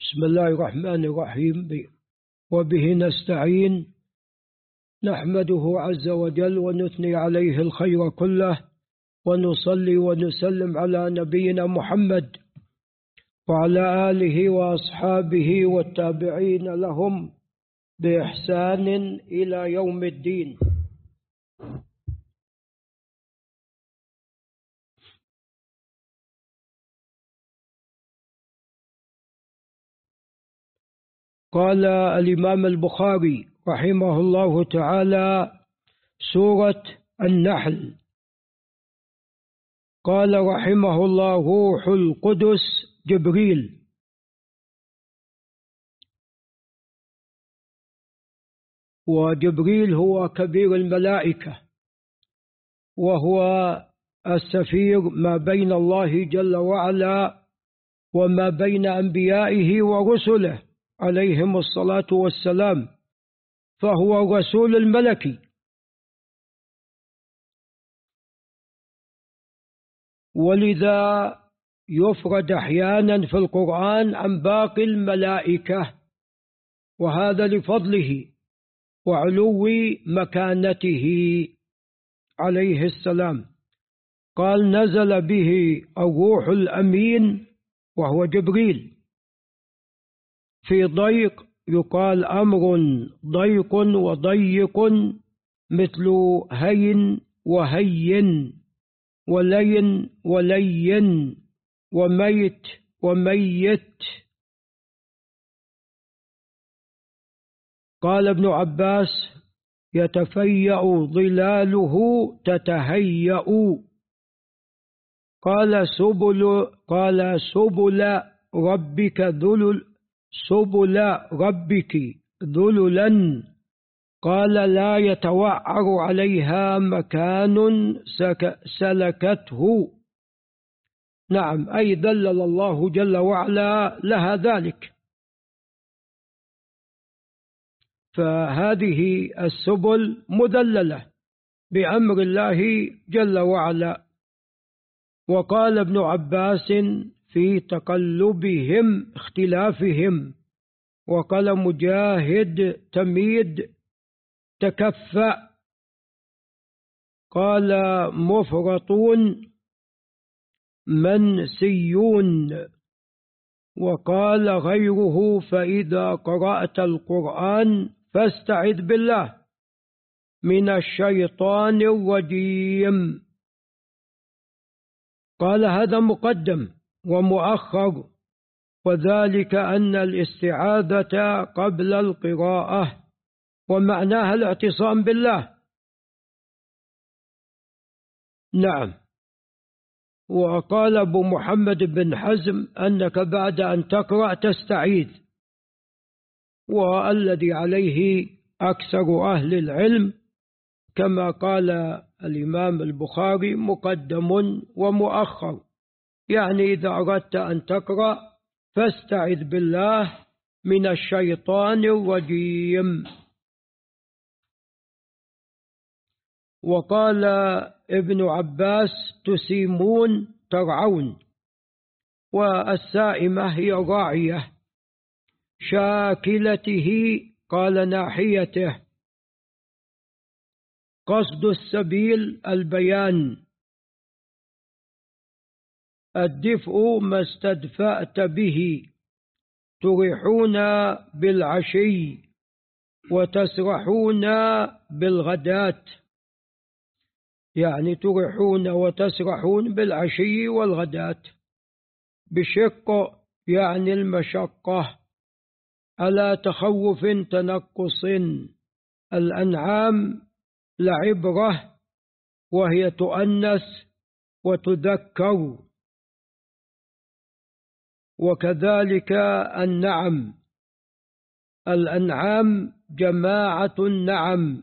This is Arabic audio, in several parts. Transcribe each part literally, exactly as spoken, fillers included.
بسم الله الرحمن الرحيم. وبه نستعين، نحمده عز وجل ونثني عليه الخير كله، ونصلي ونسلم على نبينا محمد وعلى آله وأصحابه والتابعين لهم بإحسان إلى يوم الدين. قال الإمام البخاري رحمه الله تعالى: سورة النحل. قال رحمه الله: روح القدس جبريل. وجبريل هو كبير الملائكة، وهو السفير ما بين الله جل وعلا وما بين أنبيائه ورسله عليهم الصلاة والسلام، فهو الرسول الملكي. ولذا يفرد أحيانا في القرآن عن باقي الملائكة، وهذا لفضله وعلو مكانته عليه السلام. قال: نزل به الروح الأمين وهو جبريل في ضيق، يقال أمر ضيق وضيق، مثل هين وهين ولين ولين وميت وميت. قال ابن عباس: يتفيأ ظلاله تتهيأ. قال سبل قال سبل ربك ذلل سبل ربك ذللا. قال: لا يتوعر عليها مكان سلكته. نعم، أي ذلل الله جل وعلا لها ذلك. فهذه السبل مذللة بأمر الله جل وعلا. وقال ابن عباس: في تقلبهم اختلافهم. وقال مجاهد: تميد تكفأ. قال مفرطون منسيون. وقال غيره: فإذا قرأت القرآن فاستعذ بالله من الشيطان الرجيم. قال: هذا مقدم ومؤخر، وذلك أن الاستعاذة قبل القراءة، ومعناها الاعتصام بالله. نعم. وقال أبو محمد بن حزم: أنك بعد أن تقرأ تستعيذ، والذي عليه أكثر أهل العلم كما قال الإمام البخاري مقدم ومؤخر، يعني إذا أردت أن تقرأ فاستعذ بالله من الشيطان الرجيم. وقال ابن عباس: تسيمون ترعون. والسائمة هي راعية. شاكلته قال ناحيته. قصد السبيل البيان. الدفء ما استدفأت به. تريحون بالعشي وتسرحون بالغداة، يعني تريحون وتسرحون بالعشي والغداة. بشق يعني المشقة، على تخوف تنقص. الأنعام لعبرة، وهي تؤنث وتذكر. وكذلك النعم. الأنعام جماعة النعم.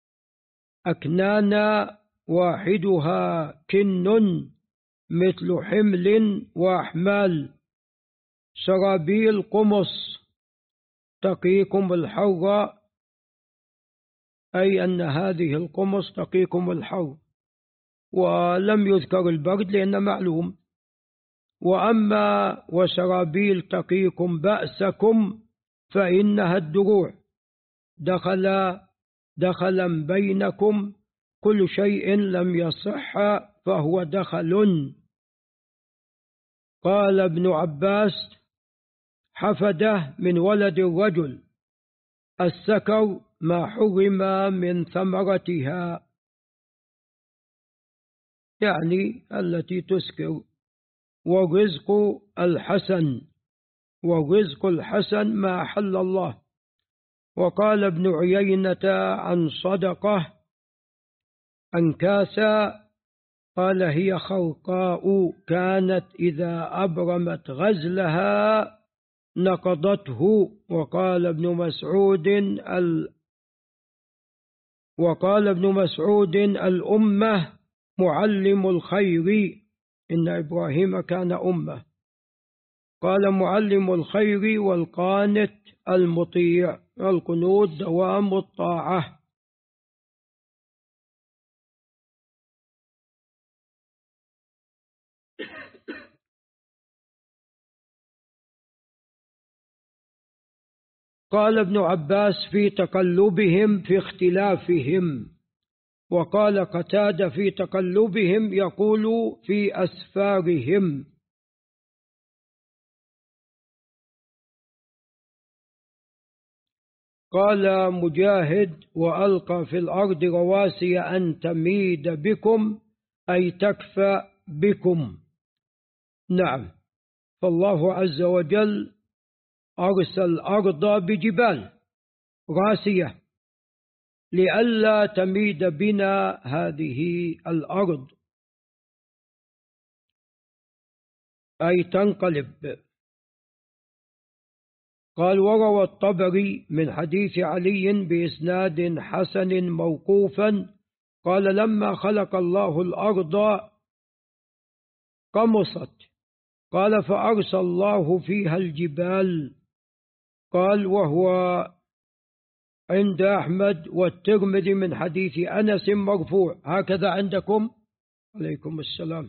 أكنانا واحدها كن، مثل حمل وأحمال. سرابيل قمص تقيكم الحر، أي أن هذه القمص تقيكم الحر. ولم يذكر البرد لأنه معلوم. وأما وسرابيل تقيكم بأسكم فإنها الدروع، دخل دخلا بينكم، كل شيء لم يصح فهو دخل. قال ابن عباس: حفده من ولد الرجل، السكر ما حرم من ثمرتها، يعني التي تسكر. والرزق الحسن، والرزق الحسن ما أحل الله. وقال ابن عيينة عن صدقة أنكاسا قال: هي خرقاء كانت إذا أبرمت غزلها نقضته. وقال ابن مسعود ال وقال ابن مسعود الأمة معلم الخير، إن إبراهيم كان أمة. قال: معلم الخير والقانت المطيع، القنوت دوام الطاعة. قال ابن عباس: في تقلبهم في اختلافهم. وقال قتادة: في تقلبهم يقول في أسفارهم. قال مجاهد: وألقى في الأرض رواسي أن تميد بكم، أي تكفى بكم. نعم، فالله عز وجل أرسل الأرض بجبال راسية لئلا تميد بنا هذه الأرض، أي تنقلب. قال: وروى الطبري من حديث علي بإسناد حسن موقوفا قال: لما خلق الله الأرض قمصت، قال: فأرسل الله فيها الجبال. قال: وهو عند أحمد والترمذي من حديث أنس مرفوع. هكذا عندكم؟ عليكم السلام.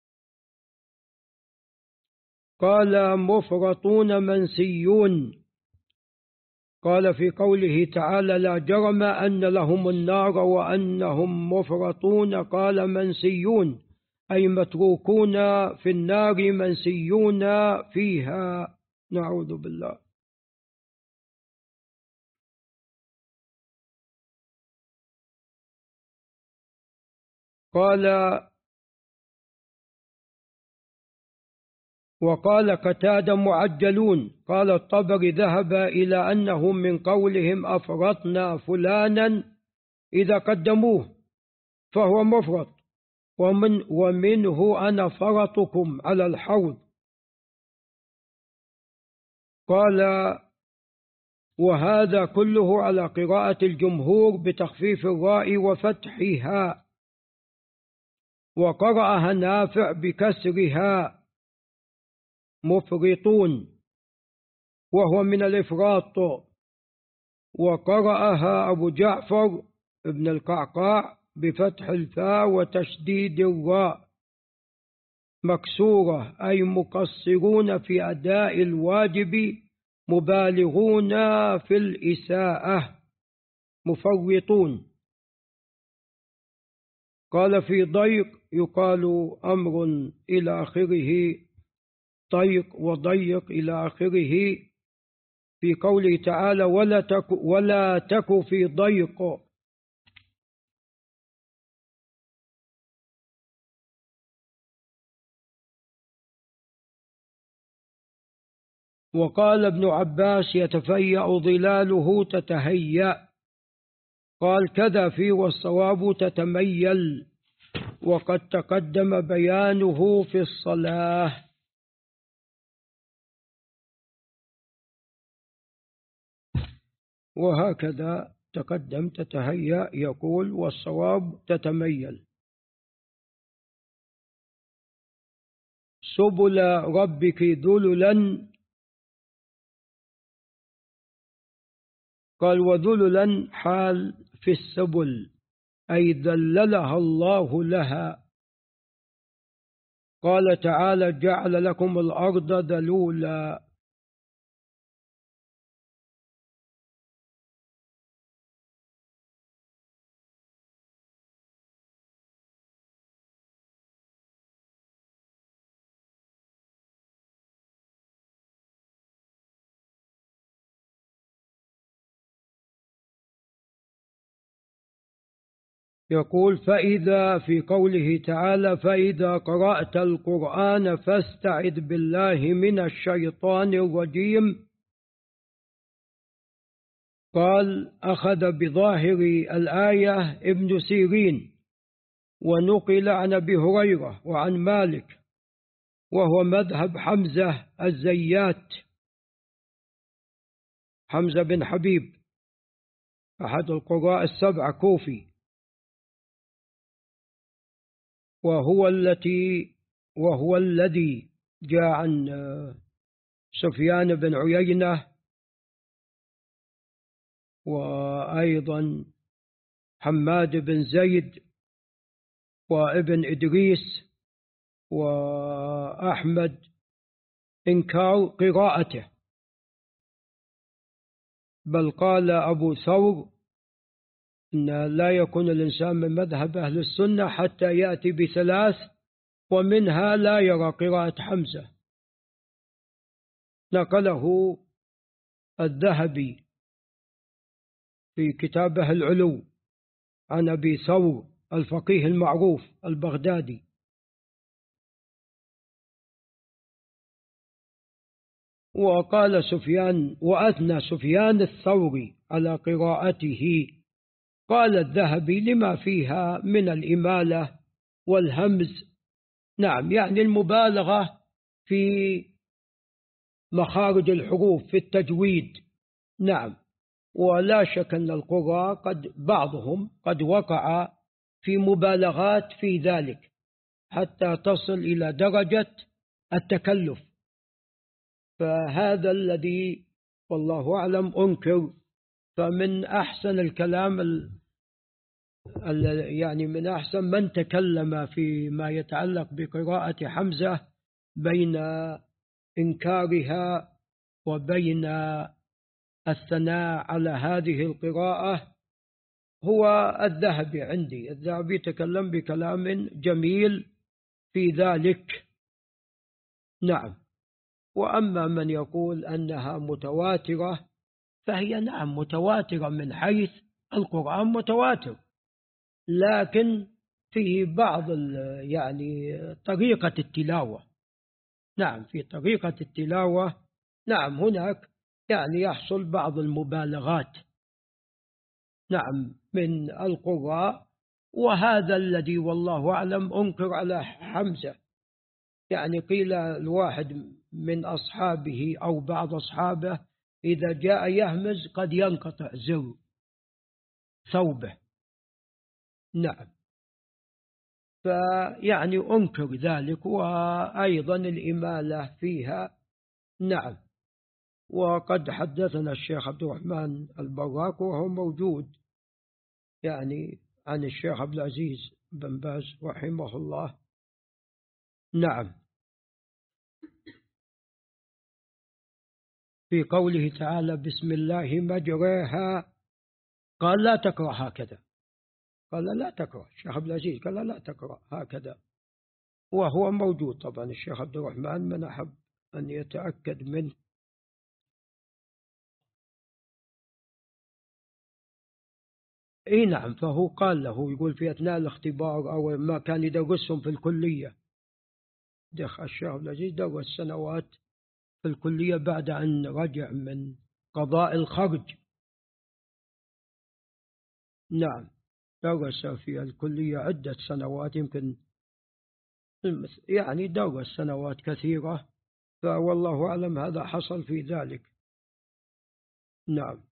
قال: مفرطون منسيون. قال في قوله تعالى: لا جرم أن لهم النار وأنهم مفرطون. قال: منسيون، أي متروكون في النار منسيون فيها، نعوذ بالله. قال: وقال قتادة: معجلون. قال الطبري: ذهب إلى أنهم من قولهم أفرطنا فلانا إذا قدموه فهو مفرط، ومن ومنه أنا فرطكم على الحوض. قال: وهذا كله على قراءة الجمهور بتخفيف الراء وفتحها، وقرأها نافع بكسرها مفرطون، وهو من الإفراط. وقرأها أبو جعفر ابن القعقاع بفتح الفاء وتشديد الراء مكسورة، أي مقصرون في أداء الواجب مبالغون في الإساءة مفرطون. قال: في ضيق يقال أمر إلى آخره، ضيق وضيق إلى آخره، في قوله تعالى: ولا تك, ولا تك في ضيق. وقال ابن عباس: يتفيأ ظلاله تتهيأ. قال: كذا فيه، والصواب تتميل، وقد تقدم بيانه في الصلاة. وهكذا تقدم تتهيأ يقول، والصواب تتميل. سبل ربك ذللا. قال: وذللا حال في السبل، أي ذللها الله لها. قال تعالى جعل لكم الأرض ذلولا. يقول فإذا في قوله تعالى فإذا قرأت القرآن فاستعذ بالله من الشيطان الرجيم. قال أخذ بظاهر الآية ابن سيرين، ونقل عن أبي هريرة وعن مالك، وهو مذهب حمزة الزيات، حمزة بن حبيب أحد القراء السبعة كوفي، وهو التي وهو الذي جاء عن سفيان بن عيينة، وأيضا حماد بن زيد وابن إدريس وأحمد إنكار قراءته، بل قال أبو ثور إن لا يكون الإنسان من مذهب أهل السنة حتى يأتي بثلاث، ومنها لا يرى قراءة حمزة. نقله الذهبي في كتابه العلو عن أبي ثور الفقيه المعروف البغدادي. وقال سفيان وأثنى سفيان الثوري على قراءته، قال الذهبي لما فيها من الإمالة والهمز، نعم يعني المبالغة في مخارج الحروف في التجويد، نعم. ولا شك أن القراء قد بعضهم قد وقع في مبالغات في ذلك حتى تصل إلى درجة التكلف، فهذا الذي والله أعلم أنكر. فمن أحسن الكلام يعني من أحسن من تكلم فيما يتعلق بقراءة حمزة بين إنكارها وبين الثناء على هذه القراءة هو الذهبي. عندي الذهبي تكلم بكلام جميل في ذلك، نعم. وأما من يقول أنها متواترة فهي نعم متواترة من حيث القرآن متواتر، لكن فيه بعض يعني طريقة التلاوة، نعم في طريقة التلاوة، نعم هناك يعني يحصل بعض المبالغات، نعم من القراء. وهذا الذي والله أعلم أنكر على حمزة، يعني قيل الواحد من أصحابه أو بعض أصحابه إذا جاء يهمز قد ينقطع زر ثوبه، نعم. فيعني أنكر ذلك، وأيضا الإمالة فيها، نعم. وقد حدثنا الشيخ عبد الرحمن البراك وهو موجود يعني عن الشيخ عبد العزيز بن باز رحمه الله، نعم، في قوله تعالى بسم الله مجريها، قال لا تقرأ هكذا، قال لا تقرأ. الشيخ عبد العزيز قال لا تقرأ هكذا، وهو موجود طبعا الشيخ عبد الرحمن من أحب أن يتأكد منه. اي نعم، فهو قال له يقول في أثناء الاختبار أو ما كان يدرسهم في الكلية، دخل الشيخ عبد العزيز درس سنوات في الكلية بعد أن رجع من قضاء الخرج، نعم درس في الكلية عدة سنوات، يمكن يعني درس سنوات كثيرة، فوالله أعلم هذا حصل في ذلك، نعم.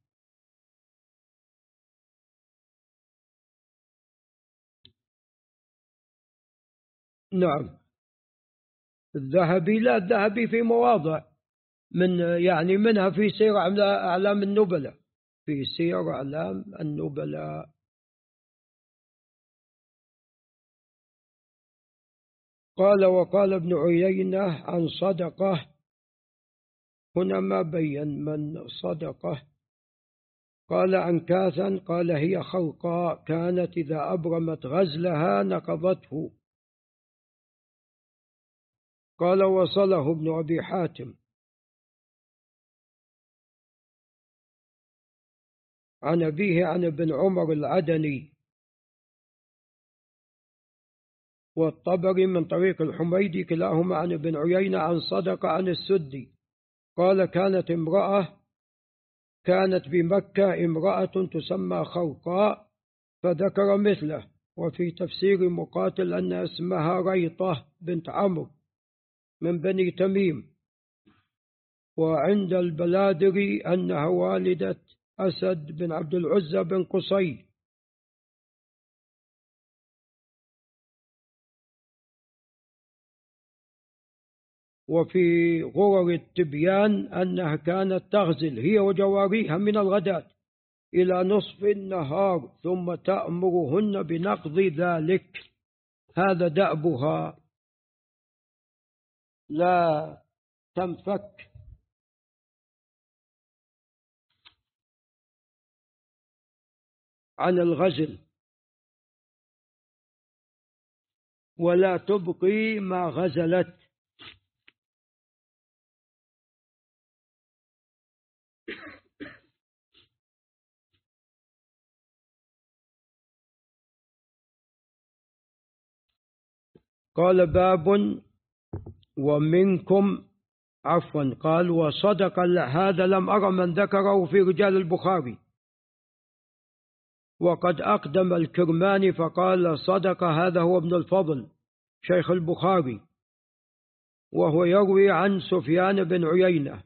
نعم الذهبي، لا الذهبي في مواضع من يعني منها في سير أعلام النبلاء، في سير أعلام النبلاء. قال وقال ابن عيينة عن صدقة، هنا ما بين من صدقة. قال عن كاثا قال هي خلقاء كانت إذا أبرمت غزلها نقضته. قال وصله ابن أبي حاتم عن أبيه عن ابن عمر العدني والطبري من طريق الحميدي كلاهما عن ابن عيينة عن صدقة عن السدي قال كانت امرأة كانت بمكة امرأة تسمى خلقاء فذكر مثله. وفي تفسير مقاتل أن اسمها ريطة بنت عمرو من بني تميم، وعند البلادري أنها والدة أسد بن عبد العزى بن قصي. وفي غرر التبيان أنها كانت تغزل هي وجواريها من الغداة إلى نصف النهار ثم تأمرهن بنقض ذلك، هذا دأبها، لا تنفك عن الغزل ولا تبقي ما غزلت. قال باب ومنكم عفوا قال وصدق هذا لم أرى من ذكره في رجال البخاري، وقد أقدم الكرماني فقال صدق هذا هو ابن الفضل شيخ البخاري، وهو يروي عن سفيان بن عيينة،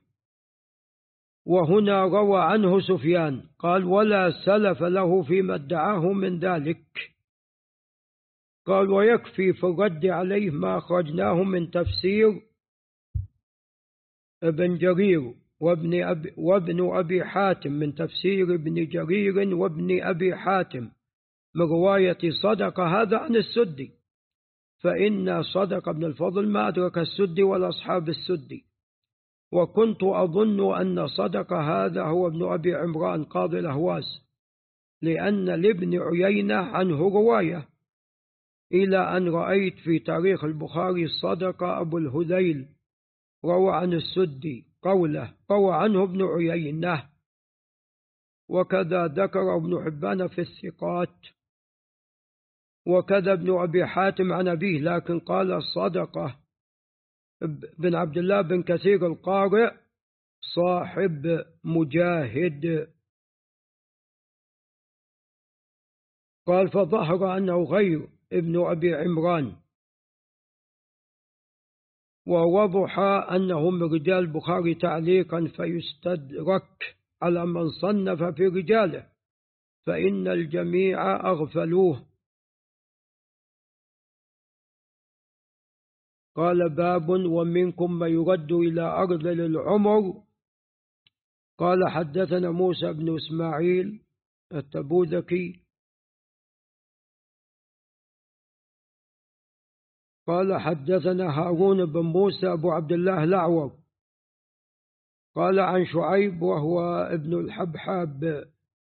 وهنا روى عنه سفيان قال ولا سلف له فيما ادعاه من ذلك. قال ويكفي في الرد عليه ما أخرجناه من تفسير ابن جرير وابن أبي, وابن أبي حاتم من تفسير ابن جرير وابن أبي حاتم من رواية صدق هذا عن السدي، فإن صدق ابن الفضل ما أدرك السدي ولا أصحاب السدي. وكنت أظن أن صدق هذا هو ابن أبي عمران قاضي الأهواز، لأن لابن عيينة عنه رواية، إلى أن رأيت في تاريخ البخاري صدق أبو الهذيل روى عن السدي قوله روى عنه ابن عيينة، وكذا ذكر ابن حبان في الثقات، وكذا ابن أبي حاتم عن أبيه، لكن قال صدقة بن عبد الله بن كثير القارئ صاحب مجاهد. قال فظهر أنه غير ابن أبي عمران، ووضح أنه من رجال البخاري تعليقا فيستدرك على من صنف في رجاله، فإن الجميع أغفلوه. قال باب ومنكم من يرد إلى أرض للعمر. قال حدثنا موسى بن إسماعيل التبوذكي قال حدثنا هارون بن موسى أبو عبد الله الأعور قال عن شعيب وهو ابن الحبحاب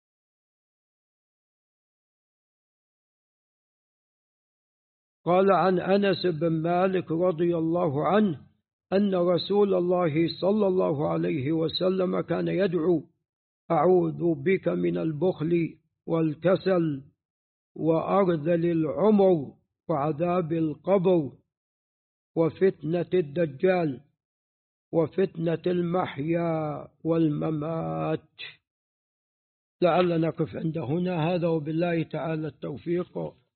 قال عن أنس بن مالك رضي الله عنه أن رسول الله صلى الله عليه وسلم كان يدعو أعوذ بك من البخل والكسل وأرذل العمر وعذاب القبر وفتنة الدجال وفتنة المحيا والممات. لعلنا نقف عند هنا، هذا وبالله تعالى التوفيق.